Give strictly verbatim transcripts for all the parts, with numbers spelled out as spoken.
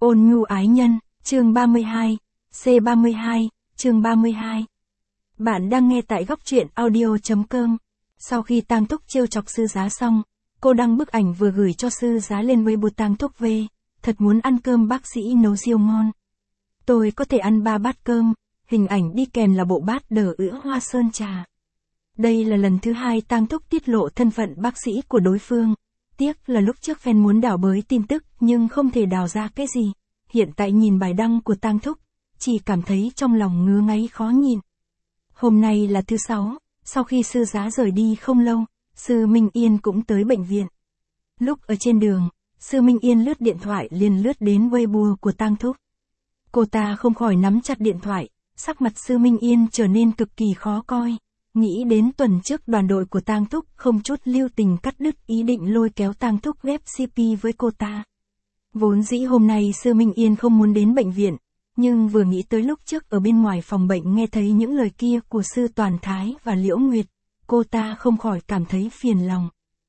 Ôn nhu ái nhân, chương ba mươi hai, C ba mươi hai, chương ba mươi hai. Bạn đang nghe tại góc truyện audio chấm com. Sau khi Tang Thúc trêu chọc sư giá xong, cô đăng bức ảnh vừa gửi cho sư giá lên Weibo Tang Thúc về, thật muốn ăn cơm bác sĩ nấu siêu ngon. Tôi có thể ăn ba bát cơm, hình ảnh đi kèm là bộ bát đờ ữa hoa sơn trà. Đây là lần thứ hai Tang Thúc tiết lộ thân phận bác sĩ của đối phương. Tiếc là lúc trước fan muốn đào bới tin tức nhưng không thể đào ra cái gì. Hiện tại nhìn bài đăng của Tang Thúc, chỉ cảm thấy trong lòng ngứa ngáy khó nhịn. Hôm nay là thứ sáu, sau khi sư giá rời đi không lâu, sư Minh Yên cũng tới bệnh viện. Lúc ở trên đường, sư Minh Yên lướt điện thoại liền lướt đến Weibo của Tang Thúc. Cô ta không khỏi nắm chặt điện thoại, sắc mặt sư Minh Yên trở nên cực kỳ khó coi. Nghĩ đến tuần trước đoàn đội của Tang Thúc không chút lưu tình cắt đứt ý định lôi kéo Tang Thúc ghép xê pê với cô ta. Vốn dĩ hôm nay sư Minh Yên không muốn đến bệnh viện, nhưng vừa nghĩ tới lúc trước ở bên ngoài phòng bệnh nghe thấy những lời kia của sư Toàn Thái và Liễu Nguyệt, cô ta không khỏi cảm thấy phiền lòng.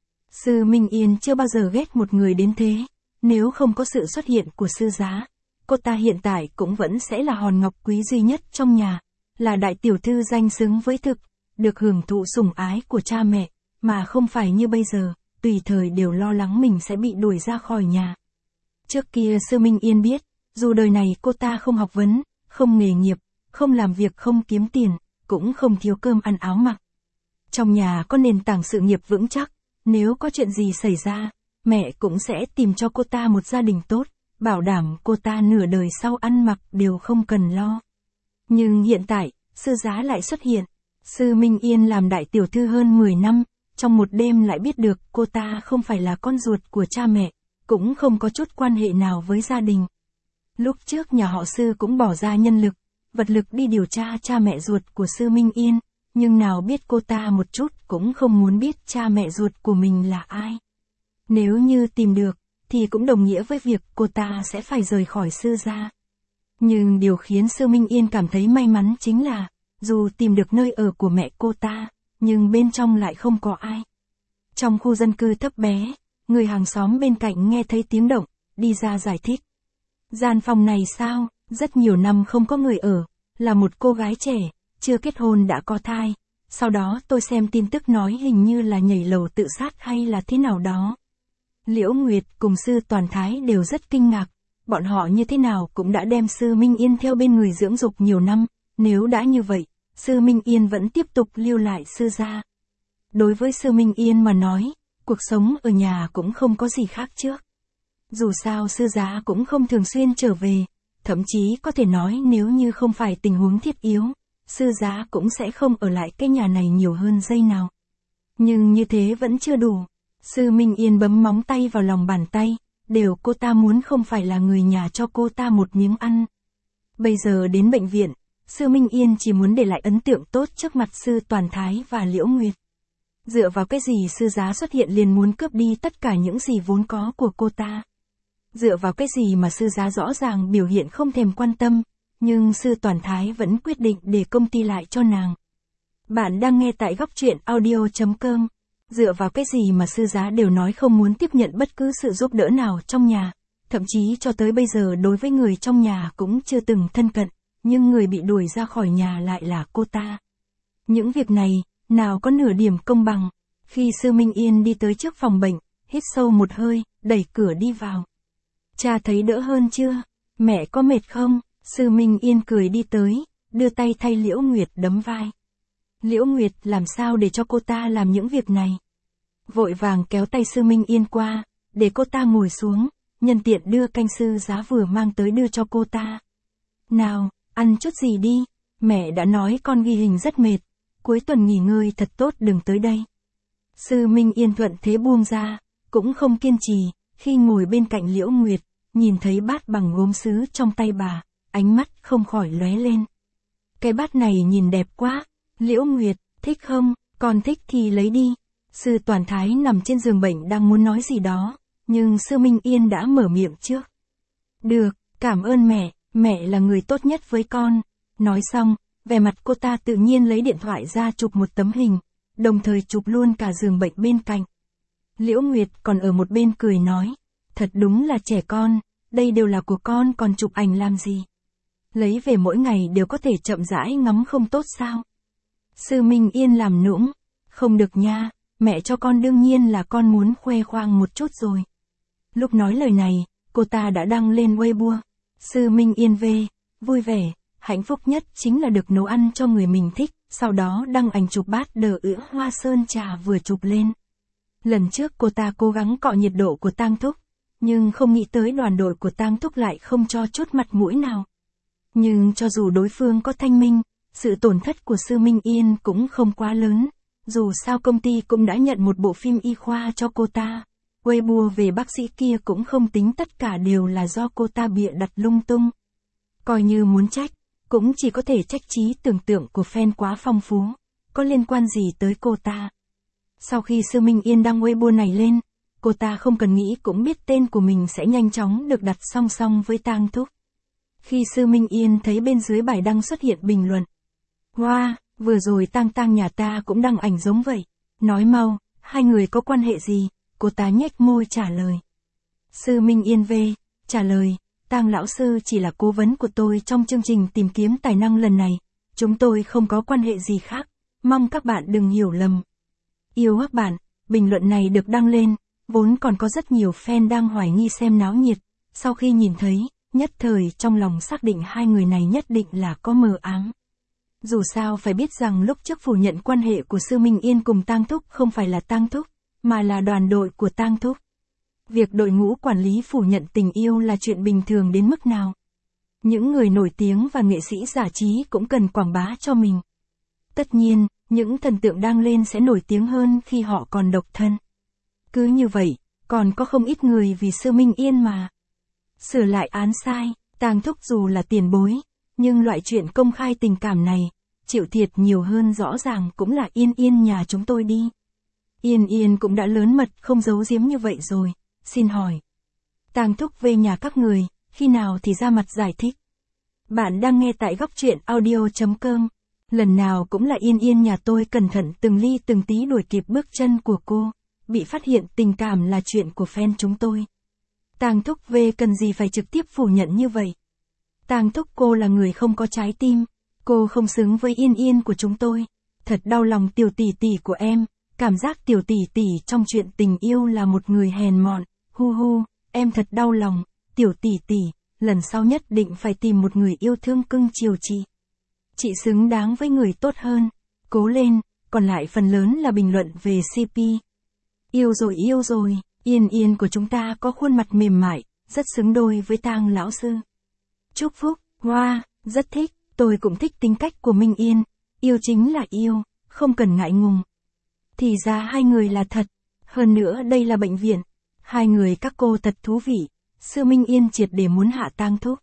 Sư Minh Yên chưa bao giờ ghét một người đến thế, nếu không có sự xuất hiện của sư giá, cô ta hiện tại cũng vẫn sẽ là hòn ngọc quý duy nhất trong nhà, là đại tiểu thư danh xứng với thực, được hưởng thụ sủng ái của cha mẹ, mà không phải như bây giờ, tùy thời đều lo lắng mình sẽ bị đuổi ra khỏi nhà. Trước kia sư Minh Yên biết, dù đời này cô ta không học vấn, không nghề nghiệp, không làm việc không kiếm tiền, cũng không thiếu cơm ăn áo mặc. Trong nhà có nền tảng sự nghiệp vững chắc, nếu có chuyện gì xảy ra, mẹ cũng sẽ tìm cho cô ta một gia đình tốt, bảo đảm cô ta nửa đời sau ăn mặc đều không cần lo. Nhưng hiện tại, sư giá lại xuất hiện. Sư Minh Yên làm đại tiểu thư hơn mười năm, trong một đêm lại biết được cô ta không phải là con ruột của cha mẹ, cũng không có chút quan hệ nào với gia đình. Lúc trước nhà họ sư cũng bỏ ra nhân lực, vật lực đi điều tra cha mẹ ruột của sư Minh Yên, nhưng nào biết cô ta một chút cũng không muốn biết cha mẹ ruột của mình là ai. Nếu như tìm được, thì cũng đồng nghĩa với việc cô ta sẽ phải rời khỏi sư gia. Nhưng điều khiến sư Minh Yên cảm thấy may mắn chính là, dù tìm được nơi ở của mẹ cô ta, nhưng bên trong lại không có ai. Trong khu dân cư thấp bé, người hàng xóm bên cạnh nghe thấy tiếng động, đi ra giải thích. Gian phòng này sao, rất nhiều năm không có người ở, là một cô gái trẻ, chưa kết hôn đã có thai. Sau đó tôi xem tin tức nói hình như là nhảy lầu tự sát hay là thế nào đó. Liễu Nguyệt cùng sư Toàn Thái đều rất kinh ngạc, bọn họ như thế nào cũng đã đem sư Minh Yên theo bên người dưỡng dục nhiều năm, nếu đã như vậy, sư Minh Yên vẫn tiếp tục lưu lại sư gia. Đối với sư Minh Yên mà nói, cuộc sống ở nhà cũng không có gì khác trước. Dù sao sư giá cũng không thường xuyên trở về, thậm chí có thể nói nếu như không phải tình huống thiết yếu, sư giá cũng sẽ không ở lại cái nhà này nhiều hơn giây nào. Nhưng như thế vẫn chưa đủ. Sư Minh Yên bấm móng tay vào lòng bàn tay, đều cô ta muốn không phải là người nhà cho cô ta một miếng ăn. Bây giờ đến bệnh viện, sư Minh Yên chỉ muốn để lại ấn tượng tốt trước mặt sư Toàn Thái và Liễu Nguyệt. Dựa vào cái gì sư giá xuất hiện liền muốn cướp đi tất cả những gì vốn có của cô ta. Dựa vào cái gì mà sư giá rõ ràng biểu hiện không thèm quan tâm, nhưng sư Toàn Thái vẫn quyết định để công ty lại cho nàng. Bạn đang nghe tại góc truyện audio chấm com. Dựa vào cái gì mà sư giá đều nói không muốn tiếp nhận bất cứ sự giúp đỡ nào trong nhà, thậm chí cho tới bây giờ đối với người trong nhà cũng chưa từng thân cận, nhưng người bị đuổi ra khỏi nhà lại là cô ta. Những việc này, nào có nửa điểm công bằng. Khi sư Minh Yên đi tới trước phòng bệnh, hít sâu một hơi, đẩy cửa đi vào. Cha thấy đỡ hơn chưa? Mẹ có mệt không? Sư Minh Yên cười đi tới, đưa tay thay Liễu Nguyệt đấm vai. Liễu Nguyệt làm sao để cho cô ta làm những việc này? Vội vàng kéo tay sư Minh Yên qua, để cô ta ngồi xuống, nhân tiện đưa canh sư giá vừa mang tới đưa cho cô ta. Nào, ăn chút gì đi, mẹ đã nói con ghi hình rất mệt, cuối tuần nghỉ ngơi thật tốt đừng tới đây. Sư Minh Yên thuận thế buông ra, cũng không kiên trì, khi ngồi bên cạnh Liễu Nguyệt, nhìn thấy bát bằng gốm sứ trong tay bà, ánh mắt không khỏi lóe lên. Cái bát này nhìn đẹp quá, Liễu Nguyệt, thích không, con thích thì lấy đi. Sư Toàn Thái nằm trên giường bệnh đang muốn nói gì đó, nhưng sư Minh Yên đã mở miệng trước. Được, cảm ơn mẹ, mẹ là người tốt nhất với con. Nói xong, vẻ mặt cô ta tự nhiên lấy điện thoại ra chụp một tấm hình, đồng thời chụp luôn cả giường bệnh bên cạnh. Liễu Nguyệt còn ở một bên cười nói, thật đúng là trẻ con, đây đều là của con còn chụp ảnh làm gì? Lấy về mỗi ngày đều có thể chậm rãi ngắm không tốt sao? Sư Minh Yên làm nũng, không được nha, mẹ cho con đương nhiên là con muốn khoe khoang một chút rồi. Lúc nói lời này, cô ta đã đăng lên Weibo. Sư Minh Yên về, vui vẻ, hạnh phúc nhất chính là được nấu ăn cho người mình thích, sau đó đăng ảnh chụp bát đờ ữa hoa sơn trà vừa chụp lên. Lần trước cô ta cố gắng cọ nhiệt độ của Tang Thúc, nhưng không nghĩ tới đoàn đội của Tang Thúc lại không cho chút mặt mũi nào. Nhưng cho dù đối phương có thanh minh, sự tổn thất của Sư Minh Yên cũng không quá lớn, dù sao công ty cũng đã nhận một bộ phim y khoa cho cô ta. Weibo về bác sĩ kia cũng không tính tất cả đều là do cô ta bịa đặt lung tung. Coi như muốn trách, cũng chỉ có thể trách trí tưởng tượng của fan quá phong phú, có liên quan gì tới cô ta. Sau khi Sư Minh Yên đăng Weibo này lên, cô ta không cần nghĩ cũng biết tên của mình sẽ nhanh chóng được đặt song song với Tang Thúc. Khi Sư Minh Yên thấy bên dưới bài đăng xuất hiện bình luận. Wow, vừa rồi Tang Tang nhà ta cũng đăng ảnh giống vậy. Nói mau, hai người có quan hệ gì? Cô ta nhếch môi trả lời. Sư Minh Yên về, trả lời, Tang lão sư chỉ là cố vấn của tôi trong chương trình tìm kiếm tài năng lần này. Chúng tôi không có quan hệ gì khác, mong các bạn đừng hiểu lầm. Yêu các bạn, bình luận này được đăng lên, vốn còn có rất nhiều fan đang hoài nghi xem náo nhiệt. Sau khi nhìn thấy, nhất thời trong lòng xác định hai người này nhất định là có mờ ám. Dù sao phải biết rằng lúc trước phủ nhận quan hệ của Sư Minh Yên cùng Tang Thúc không phải là Tang Thúc, mà là đoàn đội của Tang Thúc. Việc đội ngũ quản lý phủ nhận tình yêu là chuyện bình thường đến mức nào. Những người nổi tiếng và nghệ sĩ giải trí cũng cần quảng bá cho mình. Tất nhiên, những thần tượng đang lên sẽ nổi tiếng hơn khi họ còn độc thân. Cứ như vậy, còn có không ít người vì Sư Minh Yên mà sửa lại án sai. Tang Thúc dù là tiền bối, nhưng loại chuyện công khai tình cảm này, chịu thiệt nhiều hơn rõ ràng cũng là Yên Yên nhà chúng tôi đi. Yên Yên cũng đã lớn mật không giấu giếm như vậy rồi, xin hỏi. Tang Thúc về nhà các người, khi nào thì ra mặt giải thích. Bạn đang nghe tại góc truyện audio chấm com. Lần nào cũng là Yên Yên nhà tôi cẩn thận từng ly từng tí đuổi kịp bước chân của cô. Bị phát hiện tình cảm là chuyện của fan chúng tôi. Tang Thúc về cần gì phải trực tiếp phủ nhận như vậy. Tang Thúc cô là người không có trái tim. Cô không xứng với Yên Yên của chúng tôi. Thật đau lòng tiểu tỷ tỷ của em. Cảm giác tiểu tỷ tỷ trong chuyện tình yêu là một người hèn mọn. Hu hu, em thật đau lòng. Tiểu tỷ tỷ, lần sau nhất định phải tìm một người yêu thương cưng chiều chị. Chị xứng đáng với người tốt hơn. Cố lên, còn lại phần lớn là bình luận về xê pê. Yêu rồi yêu rồi, Yên Yên của chúng ta có khuôn mặt mềm mại, rất xứng đôi với Tang lão sư. Chúc phúc, wow, rất thích, tôi cũng thích tính cách của Minh Yên. Yêu chính là yêu, không cần ngại ngùng. Thì ra hai người là thật, hơn nữa đây là bệnh viện. Hai người các cô thật thú vị. Sư Minh Yên triệt để muốn hạ Tang Thúc.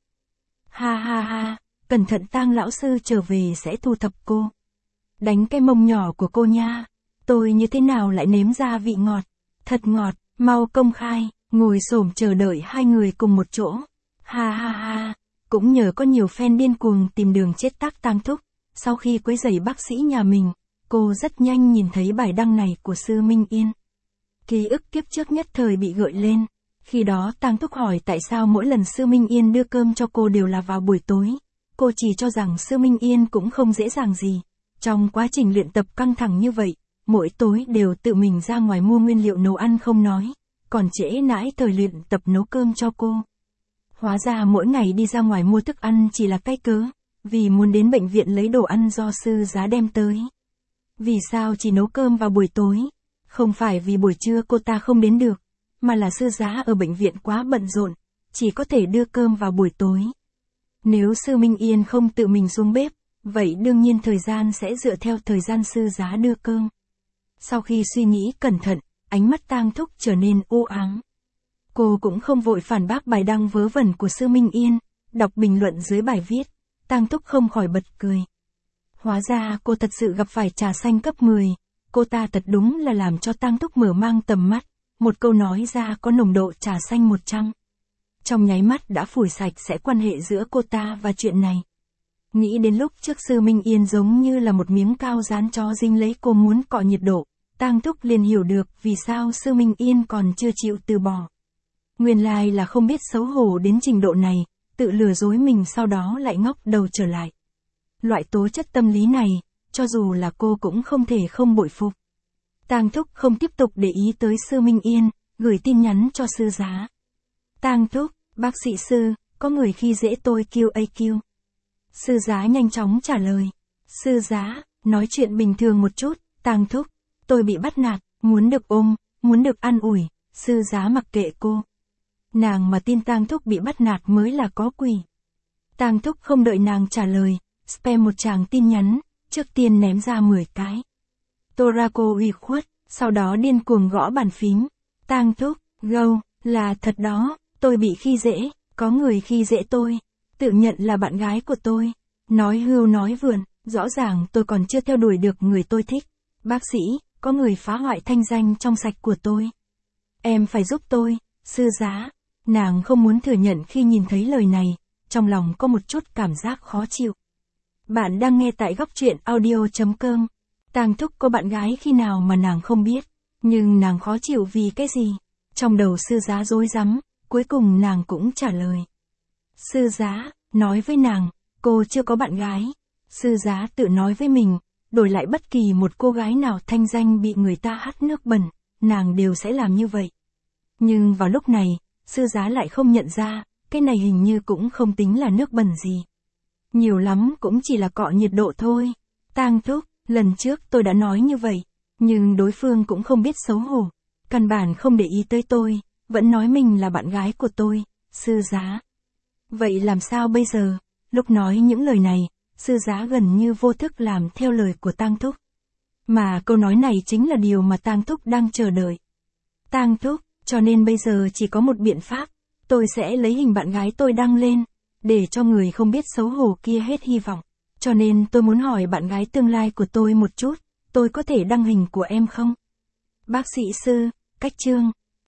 Ha ha ha, cẩn thận Tang lão sư trở về sẽ thu thập cô. Đánh cái mông nhỏ của cô nha. Tôi như thế nào lại nếm ra vị ngọt. Thật ngọt, mau công khai, ngồi xổm chờ đợi hai người cùng một chỗ. Ha ha ha, cũng nhờ có nhiều fan điên cuồng tìm đường chết tác Tang Thúc. Sau khi quấy rầy bác sĩ nhà mình, cô rất nhanh nhìn thấy bài đăng này của Sư Minh Yên. Ký ức kiếp trước nhất thời bị gợi lên. Khi đó Tang Thúc hỏi tại sao mỗi lần Sư Minh Yên đưa cơm cho cô đều là vào buổi tối. Cô chỉ cho rằng Sư Minh Yên cũng không dễ dàng gì. Trong quá trình luyện tập căng thẳng như vậy, mỗi tối đều tự mình ra ngoài mua nguyên liệu nấu ăn không nói, còn trễ nãi thời luyện tập nấu cơm cho cô. Hóa ra mỗi ngày đi ra ngoài mua thức ăn chỉ là cái cớ, vì muốn đến bệnh viện lấy đồ ăn do sư giá đem tới. Vì sao chỉ nấu cơm vào buổi tối? Không phải vì buổi trưa cô ta không đến được, mà là sư giá ở bệnh viện quá bận rộn, chỉ có thể đưa cơm vào buổi tối. Nếu Sư Minh Yên không tự mình xuống bếp, vậy đương nhiên thời gian sẽ dựa theo thời gian sư giá đưa cơm. Sau khi suy nghĩ cẩn thận, ánh mắt Tang Thúc trở nên u ám. Cô cũng không vội phản bác bài đăng vớ vẩn của Sư Minh Yên, đọc bình luận dưới bài viết, Tang Thúc không khỏi bật cười. Hóa ra cô thật sự gặp phải trà xanh cấp mười, cô ta thật đúng là làm cho Tang Thúc mở mang tầm mắt, một câu nói ra có nồng độ trà xanh một trăm. Trong nháy mắt đã phủi sạch sẽ quan hệ giữa cô ta và chuyện này. Nghĩ đến lúc trước Sư Minh Yên giống như là một miếng cao dán chó dinh lấy cô muốn cọ nhiệt độ, Tang Thúc liền hiểu được vì sao Sư Minh Yên còn chưa chịu từ bỏ. Nguyên lai là không biết xấu hổ đến trình độ này, tự lừa dối mình sau đó lại ngóc đầu trở lại. Loại tố chất tâm lý này, cho dù là cô cũng không thể không bội phục. Tang Thúc không tiếp tục để ý tới Sư Minh Yên, gửi tin nhắn cho sư giá. Tang Thúc, bác sĩ Sư, có người khi dễ tôi Q A Q. Sư giá nhanh chóng trả lời. Sư giá, nói chuyện bình thường một chút, Tang Thúc, tôi bị bắt nạt, muốn được ôm, muốn được an ủi, sư giá mặc kệ cô. Nàng mà tin Tang Thúc bị bắt nạt mới là có quỷ. Tang Thúc không đợi nàng trả lời, spam một tràng tin nhắn, trước tiên ném ra mười cái. Torako ủy khuất, sau đó điên cuồng gõ bàn phím. Tang Thúc, gâu, là thật đó, tôi bị khi dễ, có người khi dễ tôi, tự nhận là bạn gái của tôi, nói hưu nói vượn, rõ ràng tôi còn chưa theo đuổi được người tôi thích. Bác sĩ, có người phá hoại thanh danh trong sạch của tôi. Em phải giúp tôi, sư giá. Nàng không muốn thừa nhận khi nhìn thấy lời này, trong lòng có một chút cảm giác khó chịu. Bạn đang nghe tại góc truyện audio chấm com. Tang Thúc có bạn gái khi nào mà nàng không biết, nhưng nàng khó chịu vì cái gì? Trong đầu sư giá rối rắm, cuối cùng nàng cũng trả lời. Sư giá, nói với nàng, cô chưa có bạn gái. Sư giá tự nói với mình, đổi lại bất kỳ một cô gái nào thanh danh bị người ta hắt nước bẩn, nàng đều sẽ làm như vậy. Nhưng vào lúc này, sư giá lại không nhận ra, cái này hình như cũng không tính là nước bẩn gì. Nhiều lắm cũng chỉ là cọ nhiệt độ thôi. Tang Thúc, lần trước tôi đã nói như vậy, nhưng đối phương cũng không biết xấu hổ, căn bản không để ý tới tôi, vẫn nói mình là bạn gái của tôi, sư giá. Vậy làm sao bây giờ? Lúc nói những lời này, sư giá gần như vô thức làm theo lời của Tang Thúc. Mà câu nói này chính là điều mà Tang Thúc đang chờ đợi. Tang Thúc, cho nên bây giờ chỉ có một biện pháp, tôi sẽ lấy hình bạn gái tôi đăng lên, để cho người không biết xấu hổ kia hết hy vọng. Cho nên tôi muốn hỏi bạn gái tương lai của tôi một chút, tôi có thể đăng hình của em không? Bác sĩ Sư, cách chương.